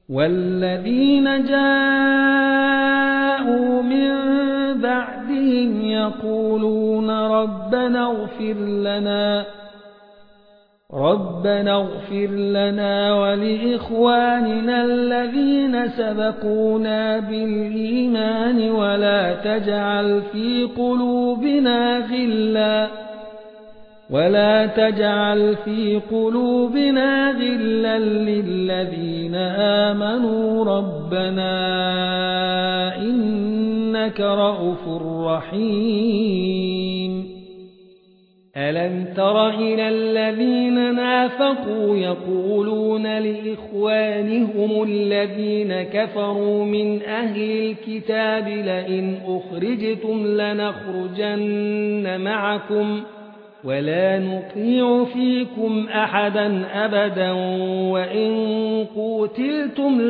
والذين جاءوا من بعدهم يقولون ربنا اغفر لنا ولإخواننا الذين سبقونا بالإيمان ولا تجعل في قلوبنا غلا للذين آمنوا ربنا إنك رءوف رحيم. ألم تر إلى الذين نافقوا يقولون لإخوانهم الذين كفروا من أهل الكتاب لئن أخرجتم لنخرجن معكم ولا نطيع فيكم أحدا أبدا وإن قوتلتم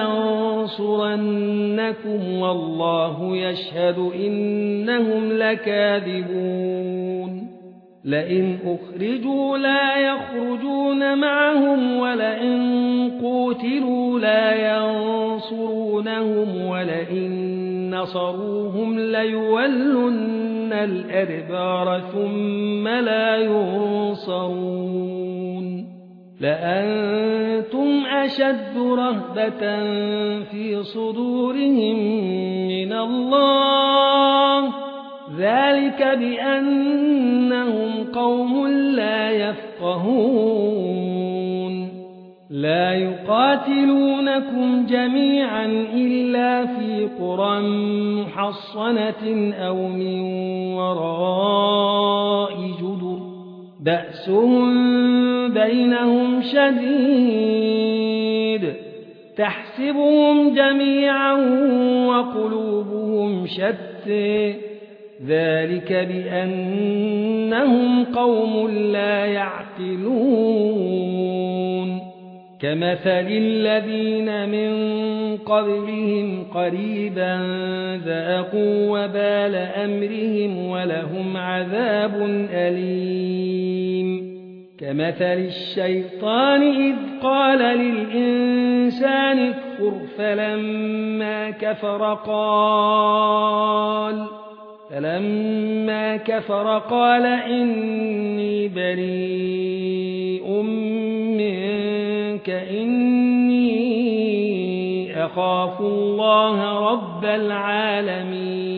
لننصرنكم والله يشهد إنهم لكاذبون. لئن أخرجوا لا يخرجون معهم ولئن قوتلوا لا ينصرونهم ولئن نصروهم ليولن الأدبار ثم لا ينصرون. لأنتم أشد رهبة في صدورهم من الله ذلك بأنهم قوم لا يفقهون. لا يقاتلونكم جميعا إلا في قرى محصنة أو من وراء جدر بأسهم بينهم شديد تحسبهم جميعا وقلوبهم شتى ذلك بأنهم قوم لا يعقلون. كمثل الذين من قبلهم قريبا ذاقوا وبال أمرهم ولهم عذاب أليم. كمثل الشيطان إذ قال للإنسان اكفر فلما كفر قال إني بريء منك إني أخاف الله رب العالمين.